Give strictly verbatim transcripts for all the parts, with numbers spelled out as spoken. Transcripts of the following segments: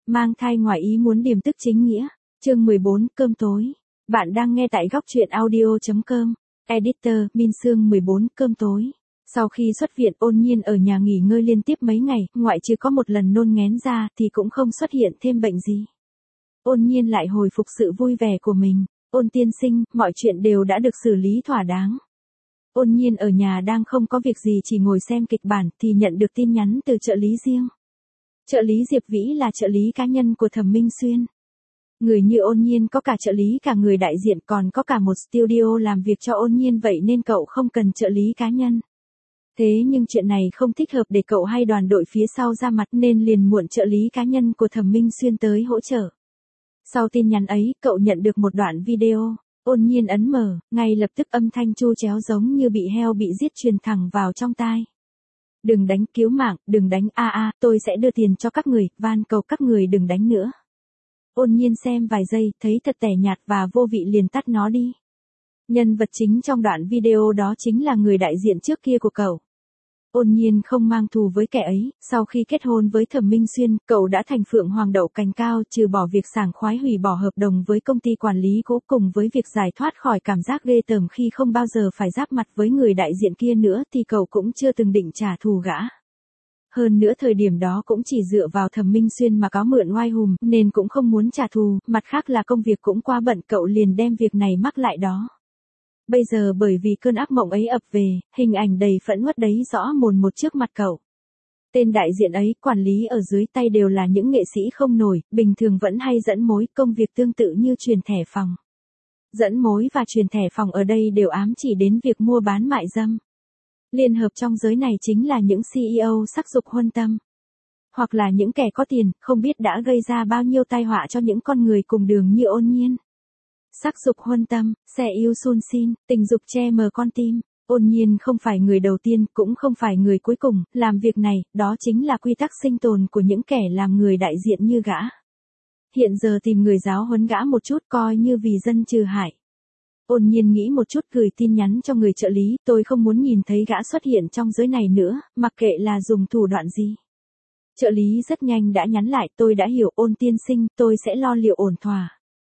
mang thai ngoài ý muốn điềm tức chính nghĩa. Chương mười bốn, cơm tối. Bạn đang nghe tại góc truyện audio chấm com. Editor, Min Sương mười bốn, cơm tối. Sau khi xuất viện, Ôn Nhiên ở nhà nghỉ ngơi liên tiếp mấy ngày, ngoại trừ có một lần nôn nghén ra thì cũng không xuất hiện thêm bệnh gì. Ôn Nhiên lại hồi phục sự vui vẻ của mình. Ôn tiên sinh, mọi chuyện đều đã được xử lý thỏa đáng. Ôn Nhiên ở nhà đang không có việc gì chỉ ngồi xem kịch bản thì nhận được tin nhắn từ trợ lý riêng. Trợ lý Diệp Vĩ là trợ lý cá nhân của Thẩm Minh Xuyên. Người như Ôn Nhiên có cả trợ lý cả người đại diện còn có cả một studio làm việc cho Ôn Nhiên, vậy nên cậu không cần trợ lý cá nhân. Thế nhưng chuyện này không thích hợp để cậu hay đoàn đội phía sau ra mặt nên liền muộn trợ lý cá nhân của Thẩm Minh Xuyên tới hỗ trợ. Sau tin nhắn ấy, cậu nhận được một đoạn video. Ôn Nhiên ấn mở, ngay lập tức âm thanh chu chéo giống như bị heo bị giết truyền thẳng vào trong tai. Đừng đánh, cứu mạng, đừng đánh, a a, tôi sẽ đưa tiền cho các người, van cầu các người đừng đánh nữa. Ôn Nhiên xem vài giây, thấy thật tẻ nhạt và vô vị liền tắt nó đi. Nhân vật chính trong đoạn video đó chính là người đại diện trước kia của cậu. Ôn Nhiên không mang thù với kẻ ấy, sau khi kết hôn với Thẩm Minh Xuyên, cậu đã thành phượng hoàng đậu cành cao, trừ bỏ việc sảng khoái hủy bỏ hợp đồng với công ty quản lý cũ cùng với việc giải thoát khỏi cảm giác ghê tởm khi không bao giờ phải giáp mặt với người đại diện kia nữa thì cậu cũng chưa từng định trả thù gã. Hơn nữa thời điểm đó cũng chỉ dựa vào Thẩm Minh Xuyên mà cáo mượn oai hùm nên cũng không muốn trả thù, mặt khác là công việc cũng quá bận cậu liền đem việc này mắc lại đó. Bây giờ bởi vì cơn ác mộng ấy ập về, hình ảnh đầy phẫn uất đấy rõ mồn một trước mặt cậu. Tên đại diện ấy, quản lý ở dưới tay đều là những nghệ sĩ không nổi, bình thường vẫn hay dẫn mối, công việc tương tự như truyền thẻ phòng. Dẫn mối và truyền thẻ phòng ở đây đều ám chỉ đến việc mua bán mại dâm. Liên hợp trong giới này chính là những xê e ô sắc dục huân tâm. Hoặc là những kẻ có tiền, không biết đã gây ra bao nhiêu tai họa cho những con người cùng đường như Ôn Nhiên. Sắc dục huân tâm, xe yêu sun xin, tình dục che mờ con tim. Ôn Nhiên không phải người đầu tiên, cũng không phải người cuối cùng, làm việc này, đó chính là quy tắc sinh tồn của những kẻ làm người đại diện như gã. Hiện giờ tìm người giáo huấn gã một chút coi như vì dân trừ hại. Ôn Nhiên nghĩ một chút gửi tin nhắn cho người trợ lý, tôi không muốn nhìn thấy gã xuất hiện trong giới này nữa, mặc kệ là dùng thủ đoạn gì. Trợ lý rất nhanh đã nhắn lại, tôi đã hiểu Ôn tiên sinh, tôi sẽ lo liệu ổn thỏa.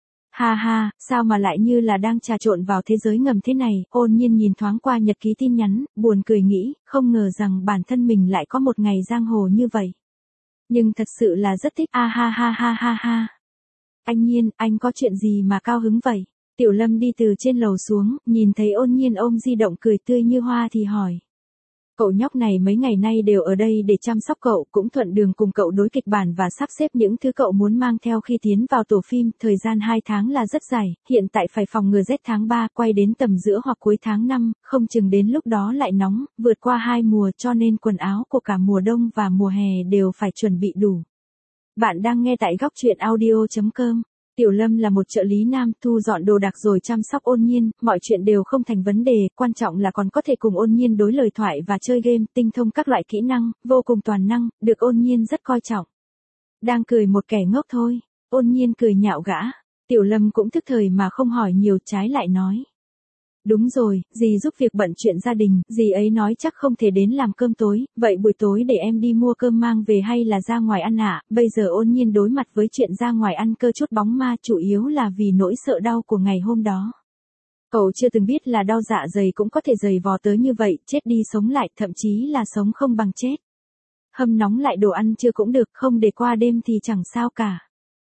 Ha ha, sao mà lại như là đang trà trộn vào thế giới ngầm thế này, Ôn Nhiên nhìn thoáng qua nhật ký tin nhắn, buồn cười nghĩ, không ngờ rằng bản thân mình lại có một ngày giang hồ như vậy. Nhưng thật sự là rất thích, a ha ha ha ha ha. Anh Nhiên, anh có chuyện gì mà cao hứng vậy? Tiểu Lâm đi từ trên lầu xuống, nhìn thấy Ôn Nhiên ôm di động cười tươi như hoa thì hỏi. Cậu nhóc này mấy ngày nay đều ở đây để chăm sóc cậu, cũng thuận đường cùng cậu đối kịch bản và sắp xếp những thứ cậu muốn mang theo khi tiến vào tổ phim, thời gian hai tháng là rất dài, hiện tại phải phòng ngừa rét tháng ba, quay đến tầm giữa hoặc cuối tháng năm, không chừng đến lúc đó lại nóng, vượt qua hai mùa cho nên quần áo của cả mùa đông và mùa hè đều phải chuẩn bị đủ. Bạn đang nghe tại góc truyện audio chấm com. Tiểu Lâm là một trợ lý nam, thu dọn đồ đạc rồi chăm sóc Ôn Nhiên, mọi chuyện đều không thành vấn đề, quan trọng là còn có thể cùng Ôn Nhiên đối lời thoại và chơi game, tinh thông các loại kỹ năng, vô cùng toàn năng, được Ôn Nhiên rất coi trọng. Đang cười một kẻ ngốc thôi, Ôn Nhiên cười nhạo gã, Tiểu Lâm cũng thức thời mà không hỏi nhiều, trái lại nói. Đúng rồi, dì giúp việc bận chuyện gia đình, dì ấy nói chắc không thể đến làm cơm tối, vậy buổi tối để em đi mua cơm mang về hay là ra ngoài ăn ạ? À? Bây giờ Ôn Nhiên đối mặt với chuyện ra ngoài ăn cơ chút bóng ma chủ yếu là vì nỗi sợ đau của ngày hôm đó. Cậu chưa từng biết là đau dạ dày cũng có thể dày vò tới như vậy, chết đi sống lại, thậm chí là sống không bằng chết. Hâm nóng lại đồ ăn chưa cũng được, không để qua đêm thì chẳng sao cả.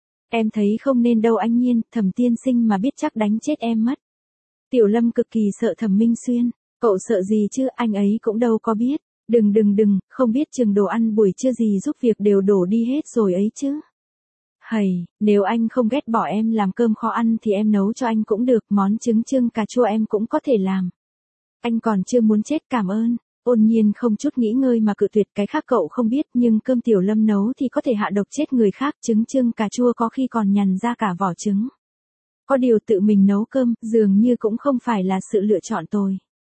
Em thấy không nên đâu anh Nhiên, Thẩm tiên sinh mà biết chắc đánh chết em mất. Tiểu Lâm cực kỳ sợ Thẩm Minh Xuyên, cậu sợ gì chứ, anh ấy cũng đâu có biết, đừng đừng đừng, không biết chừng đồ ăn buổi trưa gì giúp việc đều đổ đi hết rồi ấy chứ. Hầy, nếu anh không ghét bỏ em làm cơm kho ăn thì em nấu cho anh cũng được, món trứng chưng cà chua em cũng có thể làm. Anh còn chưa muốn chết, cảm ơn. Ôn Nhiên không chút nghĩ ngơi mà cự tuyệt, cái khác cậu không biết nhưng cơm Tiểu Lâm nấu thì có thể hạ độc chết người khác, trứng chưng cà chua có khi còn nhằn ra cả vỏ trứng. Có điều tự mình nấu cơm, dường như cũng không phải là sự lựa chọn tồi.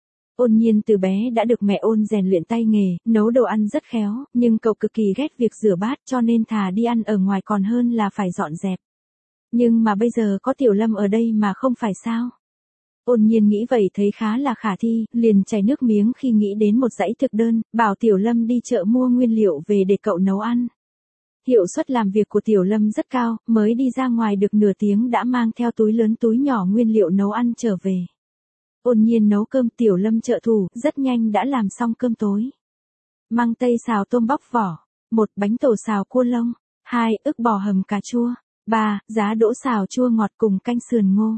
Ôn Nhiên từ bé đã được mẹ Ôn rèn luyện tay nghề, nấu đồ ăn rất khéo, nhưng cậu cực kỳ ghét việc rửa bát cho nên thà đi ăn ở ngoài còn hơn là phải dọn dẹp. Nhưng mà bây giờ có Tiểu Lâm ở đây mà không phải sao? Ôn Nhiên nghĩ vậy thấy khá là khả thi, liền chảy nước miếng khi nghĩ đến một dãy thực đơn, bảo Tiểu Lâm đi chợ mua nguyên liệu về để cậu nấu ăn. hiệu suất làm việc của Tiểu Lâm rất cao, mới đi ra ngoài được nửa tiếng đã mang theo túi lớn túi nhỏ nguyên liệu nấu ăn trở về. Ôn Nhiên nấu cơm, Tiểu Lâm trợ thủ, rất nhanh đã làm xong cơm tối. Măng tây xào tôm bóc vỏ, một bánh tổ xào cua lông, hai ức bò hầm cà chua, ba giá đỗ xào chua ngọt cùng canh sườn ngô.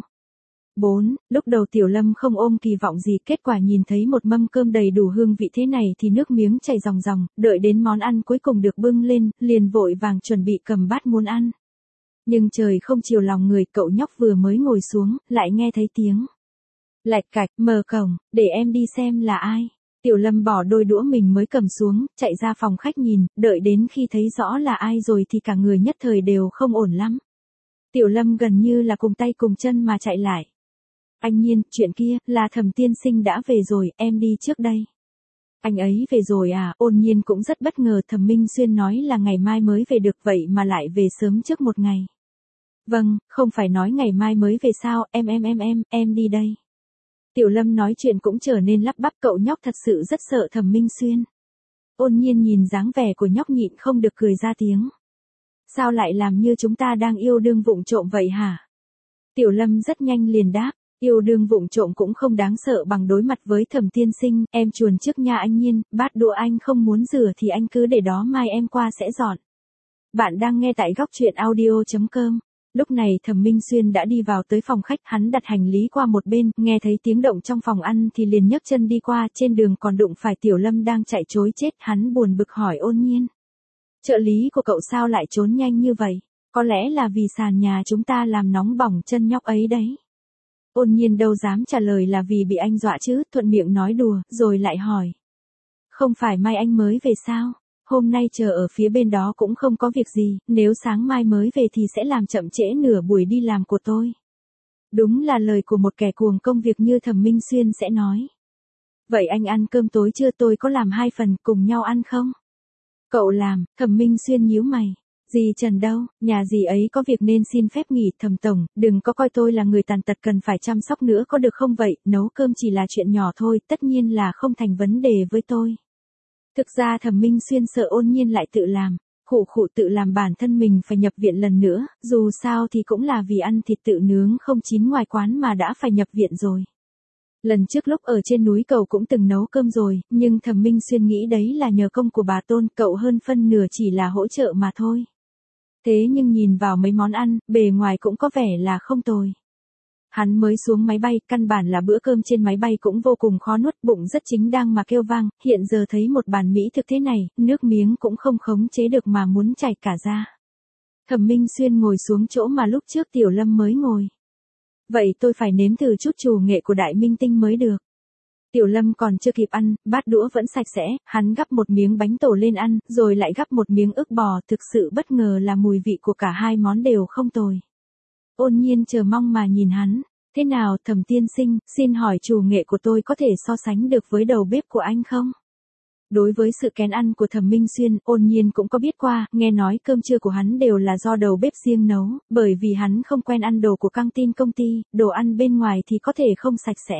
bốn Lúc đầu Tiểu Lâm không ôm kỳ vọng gì, kết quả nhìn thấy một mâm cơm đầy đủ hương vị thế này thì nước miếng chảy ròng ròng, đợi đến món ăn cuối cùng được bưng lên, liền vội vàng chuẩn bị cầm bát muốn ăn. Nhưng trời không chiều lòng người, cậu nhóc vừa mới ngồi xuống, lại nghe thấy tiếng lạch cạch, mở cổng, để em đi xem là ai. Tiểu Lâm bỏ đôi đũa mình mới cầm xuống, chạy ra phòng khách nhìn, đợi đến khi thấy rõ là ai rồi thì cả người nhất thời đều không ổn lắm. Tiểu Lâm gần như là cùng tay cùng chân mà chạy lại. Anh Nhiên, chuyện kia, là Thẩm tiên sinh đã về rồi, em đi trước đây. Anh ấy về rồi à? Ôn Nhiên cũng rất bất ngờ, Thẩm Minh Xuyên nói là ngày mai mới về được, vậy mà lại về sớm trước một ngày. Vâng, không phải nói ngày mai mới về sao, em em em em, em đi đây. Tiểu Lâm nói chuyện cũng trở nên lắp bắp, cậu nhóc thật sự rất sợ Thẩm Minh Xuyên. Ôn Nhiên nhìn dáng vẻ của nhóc nhịn không được cười ra tiếng. Sao lại làm như chúng ta đang yêu đương vụng trộm vậy hả? Tiểu Lâm rất nhanh liền đáp, yêu đương vụng trộm cũng không đáng sợ bằng đối mặt với Thẩm tiên sinh, em chuồn trước nha anh Nhiên, bát đũa anh không muốn rửa thì anh cứ để đó, mai em qua sẽ dọn. Bạn đang nghe tại góc truyện audio chấm com. Lúc này Thẩm Minh Xuyên đã đi vào tới phòng khách, hắn đặt hành lý qua một bên, nghe thấy tiếng động trong phòng ăn thì liền nhấc chân đi qua, trên đường còn đụng phải Tiểu Lâm đang chạy trối chết, hắn buồn bực hỏi Ôn Nhiên. Trợ lý của cậu sao lại trốn nhanh như vậy? Có lẽ là vì sàn nhà chúng ta làm nóng bỏng chân nhóc ấy đấy. Ôn Nhiên đâu dám trả lời là vì bị anh dọa chứ, thuận miệng nói đùa, rồi lại hỏi. Không phải mai anh mới về sao? Hôm nay chờ ở phía bên đó cũng không có việc gì, nếu sáng mai mới về thì sẽ làm chậm trễ nửa buổi đi làm của tôi. Đúng là lời của một kẻ cuồng công việc như Thẩm Minh Xuyên sẽ nói. Vậy anh ăn cơm tối chưa, tôi có làm hai phần, cùng nhau ăn không? Cậu làm, Thẩm Minh Xuyên nhíu mày. Dì Trần đâu, nhà dì ấy có việc nên xin phép nghỉ. Thẩm tổng, đừng có coi tôi là người tàn tật cần phải chăm sóc nữa có được không vậy, nấu cơm chỉ là chuyện nhỏ thôi, tất nhiên là không thành vấn đề với tôi. Thực ra Thẩm Minh Xuyên sợ Ôn Nhiên lại tự làm, khổ khổ tự làm bản thân mình phải nhập viện lần nữa, dù sao thì cũng là vì ăn thịt tự nướng không chín ngoài quán mà đã phải nhập viện rồi. Lần trước lúc ở trên núi cậu cũng từng nấu cơm rồi, nhưng Thẩm Minh Xuyên nghĩ đấy là nhờ công của bà Tôn, cậu hơn phân nửa chỉ là hỗ trợ mà thôi. Thế nhưng nhìn vào mấy món ăn, bề ngoài cũng có vẻ là không tồi. Hắn mới xuống máy bay, căn bản là bữa cơm trên máy bay cũng vô cùng khó nuốt, bụng rất chính đang mà kêu vang, hiện giờ thấy một bàn mỹ thực thế này, nước miếng cũng không khống chế được mà muốn chảy cả ra. Thẩm Minh Xuyên ngồi xuống chỗ mà lúc trước Tiểu Lâm mới ngồi. Vậy tôi phải nếm thử chút chủ nghệ của đại minh tinh mới được. Tiểu Lâm còn chưa kịp ăn, bát đũa vẫn sạch sẽ, hắn gắp một miếng bánh tổ lên ăn, rồi lại gắp một miếng ức bò, thực sự bất ngờ là mùi vị của cả hai món đều không tồi. Ôn Nhiên chờ mong mà nhìn hắn, thế nào Thẩm tiên sinh, xin hỏi chủ nghệ của tôi có thể so sánh được với đầu bếp của anh không? Đối với sự kén ăn của Thẩm Minh Xuyên, Ôn Nhiên cũng có biết qua, nghe nói cơm trưa của hắn đều là do đầu bếp riêng nấu, bởi vì hắn không quen ăn đồ của căng tin công ty, đồ ăn bên ngoài thì có thể không sạch sẽ.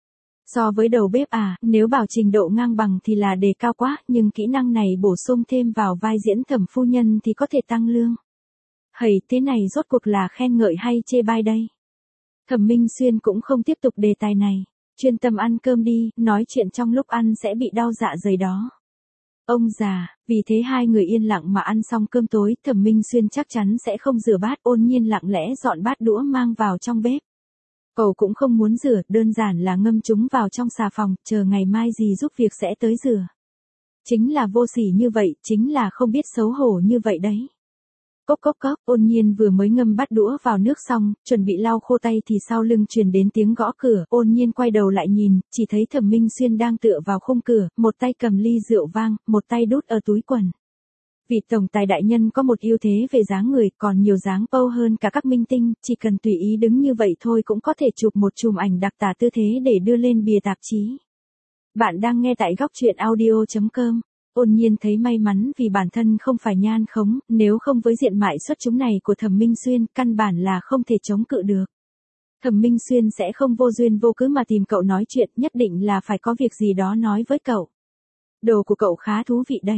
So với đầu bếp à, nếu bảo trình độ ngang bằng thì là đề cao quá, nhưng kỹ năng này bổ sung thêm vào vai diễn Thẩm phu nhân thì có thể tăng lương. Hầy, thế này rốt cuộc là khen ngợi hay chê bai đây? Thẩm Minh Xuyên cũng không tiếp tục đề tài này, chuyên tâm ăn cơm đi, nói chuyện trong lúc ăn sẽ bị đau dạ dày đó. Ông già, vì thế hai người yên lặng mà ăn xong cơm tối, Thẩm Minh Xuyên chắc chắn sẽ không rửa bát, Ôn Nhiên lặng lẽ dọn bát đũa mang vào trong bếp. Cậu cũng không muốn rửa, đơn giản là ngâm chúng vào trong xà phòng, chờ ngày mai dì giúp việc sẽ tới rửa. Chính là vô sỉ như vậy, chính là không biết xấu hổ như vậy đấy. Cốc cốc cốc, Ôn Nhiên vừa mới ngâm bát đũa vào nước xong, chuẩn bị lau khô tay thì sau lưng truyền đến tiếng gõ cửa, Ôn Nhiên quay đầu lại nhìn, chỉ thấy Thẩm Minh Xuyên đang tựa vào khung cửa, một tay cầm ly rượu vang, một tay đút ở túi quần. Vị tổng tài đại nhân có một ưu thế về dáng người, còn nhiều dáng pâu hơn cả các minh tinh, chỉ cần tùy ý đứng như vậy thôi cũng có thể chụp một chùm ảnh đặc tả tư thế để đưa lên bìa tạp chí. Bạn đang nghe tại góc truyện audio chấm com. Ôn Nhiên thấy may mắn vì bản thân không phải nhan khống, nếu không với diện mạo xuất chúng này của Thẩm Minh Xuyên, căn bản là không thể chống cự được. Thẩm Minh Xuyên sẽ không vô duyên vô cớ mà tìm cậu nói chuyện, nhất định là phải có việc gì đó nói với cậu. Đồ của cậu khá thú vị đấy.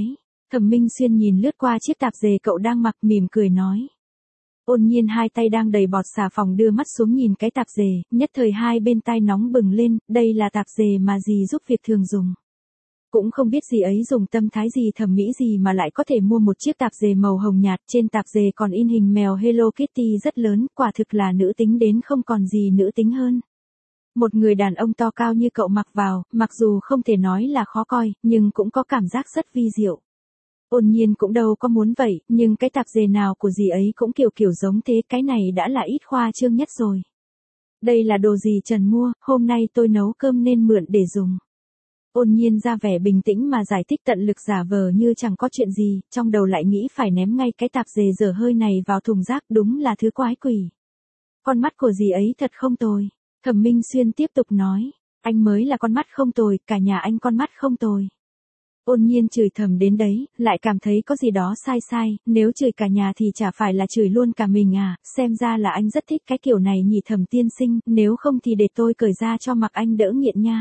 Thẩm Minh Xuyên nhìn lướt qua chiếc tạp dề cậu đang mặc mỉm cười nói. Ôn Nhiên hai tay đang đầy bọt xà phòng đưa mắt xuống nhìn cái tạp dề, nhất thời hai bên tai nóng bừng lên, đây là tạp dề mà dì giúp việc thường dùng. Cũng không biết dì ấy dùng tâm thái gì thẩm mỹ gì mà lại có thể mua một chiếc tạp dề màu hồng nhạt, trên tạp dề còn in hình mèo Hello Kitty rất lớn, quả thực là nữ tính đến không còn gì nữ tính hơn. Một người đàn ông to cao như cậu mặc vào, mặc dù không thể nói là khó coi, nhưng cũng có cảm giác rất vi diệu. Ôn Nhiên cũng đâu có muốn vậy, nhưng cái tạp dề nào của dì ấy cũng kiểu kiểu giống thế, cái này đã là ít khoa trương nhất rồi. Đây là đồ dì Trần mua, hôm nay tôi nấu cơm nên mượn để dùng. Ôn Nhiên ra vẻ bình tĩnh mà giải thích tận lực giả vờ như chẳng có chuyện gì, trong đầu lại nghĩ phải ném ngay cái tạp dề dở hơi này vào thùng rác, đúng là thứ quái quỷ. Con mắt của dì ấy thật không tồi. Thẩm Minh Xuyên tiếp tục nói, anh mới là con mắt không tồi, cả nhà anh con mắt không tồi. Ôn Nhiên chửi thầm đến đấy, lại cảm thấy có gì đó sai sai, nếu chửi cả nhà thì chả phải là chửi luôn cả mình à, xem ra là anh rất thích cái kiểu này nhỉ Thẩm tiên sinh, nếu không thì để tôi cởi ra cho mặc anh đỡ nghiện nha.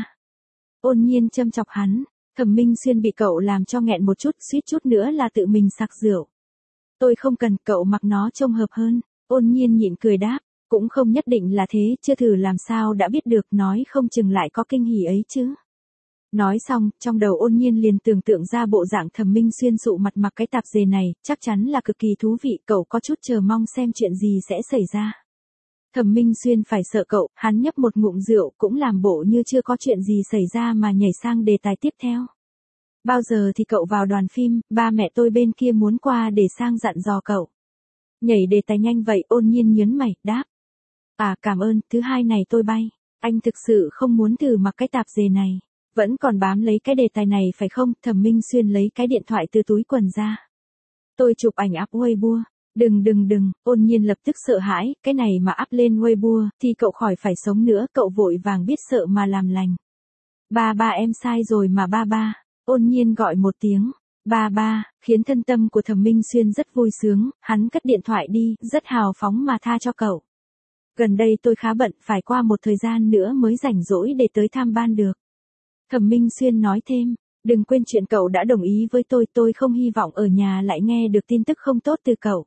Ôn Nhiên châm chọc hắn, Thẩm Minh Xuyên bị cậu làm cho nghẹn một chút, suýt chút nữa là tự mình sặc rượu. Tôi không cần, cậu mặc nó trông hợp hơn. Ôn Nhiên nhịn cười đáp, cũng không nhất định là thế, chưa thử làm sao đã biết được, nói không chừng lại có kinh hỉ ấy chứ. Nói xong, trong đầu Ôn Nhiên liền tưởng tượng ra bộ dạng Thẩm Minh Xuyên sụ mặt mặc cái tạp dề này, chắc chắn là cực kỳ thú vị, cậu có chút chờ mong xem chuyện gì sẽ xảy ra. Thẩm Minh Xuyên phải sợ cậu, hắn nhấp một ngụm rượu cũng làm bộ như chưa có chuyện gì xảy ra mà nhảy sang đề tài tiếp theo. Bao giờ thì cậu vào đoàn phim, ba mẹ tôi bên kia muốn qua để sang dặn dò cậu. Nhảy đề tài nhanh vậy, Ôn Nhiên nhớn mày, đáp. À cảm ơn, thứ hai này tôi bay, anh thực sự không muốn thử mặc cái tạp dề này. Vẫn còn bám lấy cái đề tài này phải không? Thẩm Minh Xuyên lấy cái điện thoại từ túi quần ra. Tôi chụp ảnh up Weibo. Đừng đừng đừng, Ôn Nhiên lập tức sợ hãi, cái này mà up lên Weibo, thì cậu khỏi phải sống nữa, cậu vội vàng biết sợ mà làm lành. Ba ba em sai rồi mà ba ba, Ôn Nhiên gọi một tiếng, ba ba, khiến thân tâm của Thẩm Minh Xuyên rất vui sướng, hắn cất điện thoại đi, rất hào phóng mà tha cho cậu. Gần đây tôi khá bận, phải qua một thời gian nữa mới rảnh rỗi để tới thăm ban được. Thẩm Minh Xuyên nói thêm, đừng quên chuyện cậu đã đồng ý với tôi, tôi không hy vọng ở nhà lại nghe được tin tức không tốt từ cậu.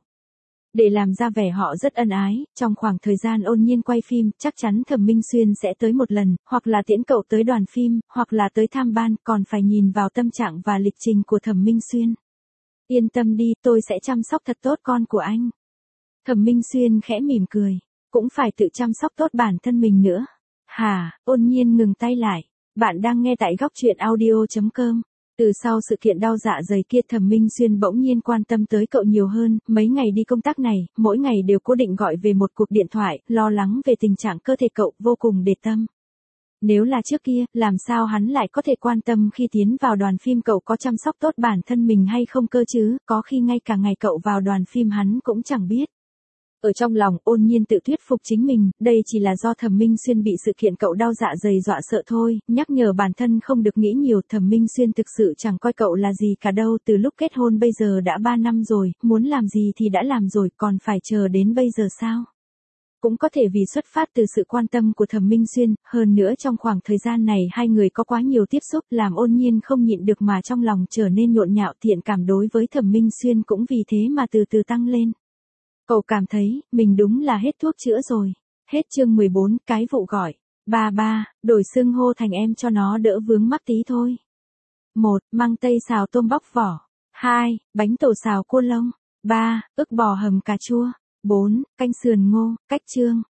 Để làm ra vẻ họ rất ân ái, trong khoảng thời gian Ôn Nhiên quay phim, chắc chắn Thẩm Minh Xuyên sẽ tới một lần, hoặc là tiễn cậu tới đoàn phim, hoặc là tới tham ban, còn phải nhìn vào tâm trạng và lịch trình của Thẩm Minh Xuyên. Yên tâm đi, tôi sẽ chăm sóc thật tốt con của anh. Thẩm Minh Xuyên khẽ mỉm cười, cũng phải tự chăm sóc tốt bản thân mình nữa. Hả? Ôn Nhiên ngừng tay lại. Bạn đang nghe tại góc truyện audio chấm com. Từ sau sự kiện đau dạ dày kia Thẩm Minh Xuyên bỗng nhiên quan tâm tới cậu nhiều hơn, mấy ngày đi công tác này, mỗi ngày đều cố định gọi về một cuộc điện thoại, lo lắng về tình trạng cơ thể cậu, vô cùng để tâm. Nếu là trước kia, làm sao hắn lại có thể quan tâm khi tiến vào đoàn phim cậu có chăm sóc tốt bản thân mình hay không cơ chứ, có khi ngay cả ngày cậu vào đoàn phim hắn cũng chẳng biết. Ở trong lòng Ôn Nhiên tự thuyết phục chính mình, đây chỉ là do Thẩm Minh Xuyên bị sự kiện cậu đau dạ dày dọa sợ thôi, nhắc nhở bản thân không được nghĩ nhiều. Thẩm Minh Xuyên thực sự chẳng coi cậu là gì cả đâu, từ lúc kết hôn bây giờ đã ba năm rồi, muốn làm gì thì đã làm rồi, còn phải chờ đến bây giờ sao? Cũng có thể vì xuất phát từ sự quan tâm của Thẩm Minh Xuyên, hơn nữa trong khoảng thời gian này hai người có quá nhiều tiếp xúc làm Ôn Nhiên không nhịn được mà trong lòng trở nên nhộn nhạo, thiện cảm đối với Thẩm Minh Xuyên cũng vì thế mà từ từ tăng lên. Cậu cảm thấy, mình đúng là hết thuốc chữa rồi. Hết chương mười bốn, cái vụ gọi. Ba ba, đổi xưng hô thành em cho nó đỡ vướng mắc tí thôi. một. Măng tây xào tôm bóc vỏ. hai. Bánh tổ xào cua lông. ba. Ức bò hầm cà chua. bốn. Canh sườn ngô, cách chương.